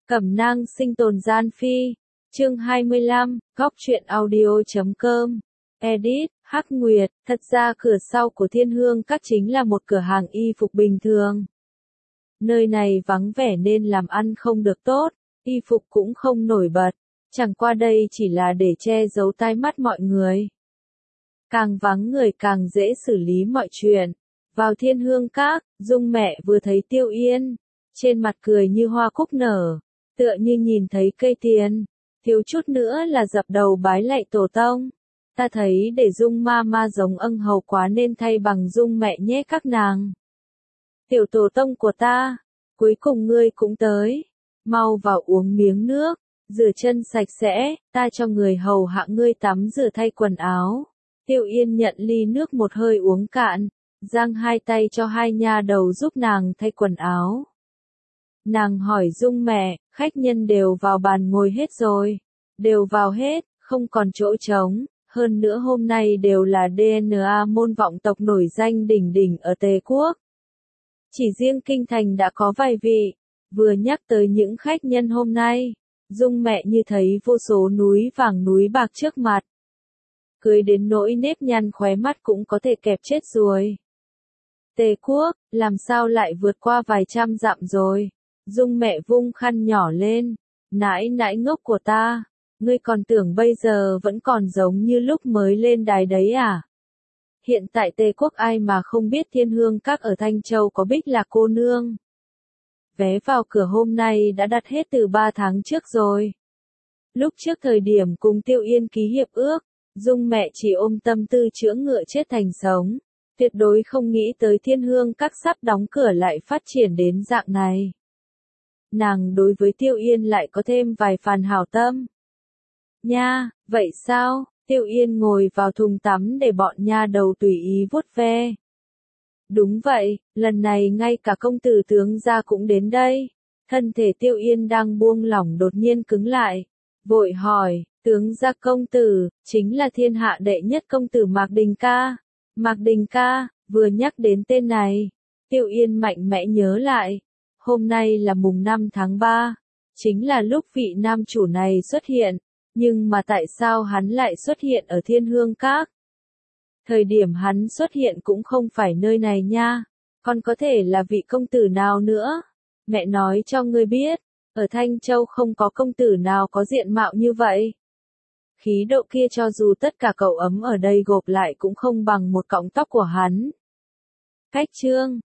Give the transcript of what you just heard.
Cẩm nang sinh tồn gian phi. Chương 25, góc truyện audio.com. Edit, Hắc Nguyệt, thật ra cửa sau của Thiên Hương Các chính là một cửa hàng y phục bình thường. Nơi này vắng vẻ nên làm ăn không được tốt, y phục cũng không nổi bật, chẳng qua đây chỉ là để che giấu tai mắt mọi người. Càng vắng người càng dễ xử lý mọi chuyện. Vào Thiên Hương Các, Dung mẹ vừa thấy Tiêu Yên, trên mặt cười như hoa cúc nở, tựa như nhìn thấy cây tiền, thiếu chút nữa là dập đầu bái lạy tổ tông. Ta thấy để Dung ma giống ân hầu quá nên thay bằng Dung mẹ nhé các nàng. Tiểu tổ tông của ta, cuối cùng ngươi cũng tới, mau vào uống miếng nước, rửa chân sạch sẽ, ta cho người hầu hạ ngươi tắm rửa thay quần áo. Tiêu Yên nhận ly nước một hơi uống cạn, giang hai tay cho hai nha đầu giúp nàng thay quần áo. Nàng hỏi Dung mẹ, khách nhân đều vào bàn ngồi hết rồi. Đều vào hết, không còn chỗ trống, hơn nữa hôm nay đều là DNA môn vọng tộc nổi danh đỉnh đỉnh ở Tề Quốc. Chỉ riêng kinh thành đã có vài vị, vừa nhắc tới những khách nhân hôm nay, Dung mẹ như thấy vô số núi vàng núi bạc trước mặt. Cười đến nỗi nếp nhăn khóe mắt cũng có thể kẹp chết rồi. Tề Quốc, làm sao lại vượt qua vài trăm dặm rồi? Dung mẹ vung khăn nhỏ lên, nãi nãi ngốc của ta, ngươi còn tưởng bây giờ vẫn còn giống như lúc mới lên đài đấy à? Hiện tại Tề Quốc ai mà không biết Thiên Hương Các ở Thanh Châu có Bích Lạc cô nương. Vé vào cửa hôm nay đã đặt hết từ 3 tháng trước rồi. Lúc trước thời điểm cùng Tiêu Yên ký hiệp ước, Dung mẹ chỉ ôm tâm tư chữa ngựa chết thành sống, tuyệt đối không nghĩ tới Thiên Hương Các sắp đóng cửa lại phát triển đến dạng này. Nàng đối với Tiêu Yên lại có thêm vài phần hảo tâm. Nha, vậy sao? Tiêu Yên ngồi vào thùng tắm để bọn nha đầu tùy ý vuốt ve. Đúng vậy, lần này ngay cả công tử tướng gia cũng đến đây. Thân thể Tiêu Yên đang buông lỏng đột nhiên cứng lại. Vội hỏi, tướng gia công tử, chính là thiên hạ đệ nhất công tử Mạc Đình Ca. Mạc Đình Ca, vừa nhắc đến tên này, Tiêu Yên mạnh mẽ nhớ lại. Hôm nay là mùng 5 tháng 3, chính là lúc vị nam chủ này xuất hiện, nhưng mà tại sao hắn lại xuất hiện ở Thiên Hương Các? Thời điểm hắn xuất hiện cũng không phải nơi này nha, còn có thể là vị công tử nào nữa? Mẹ nói cho ngươi biết, ở Thanh Châu không có công tử nào có diện mạo như vậy. Khí độ kia cho dù tất cả cậu ấm ở đây gộp lại cũng không bằng một cọng tóc của hắn. Cách chương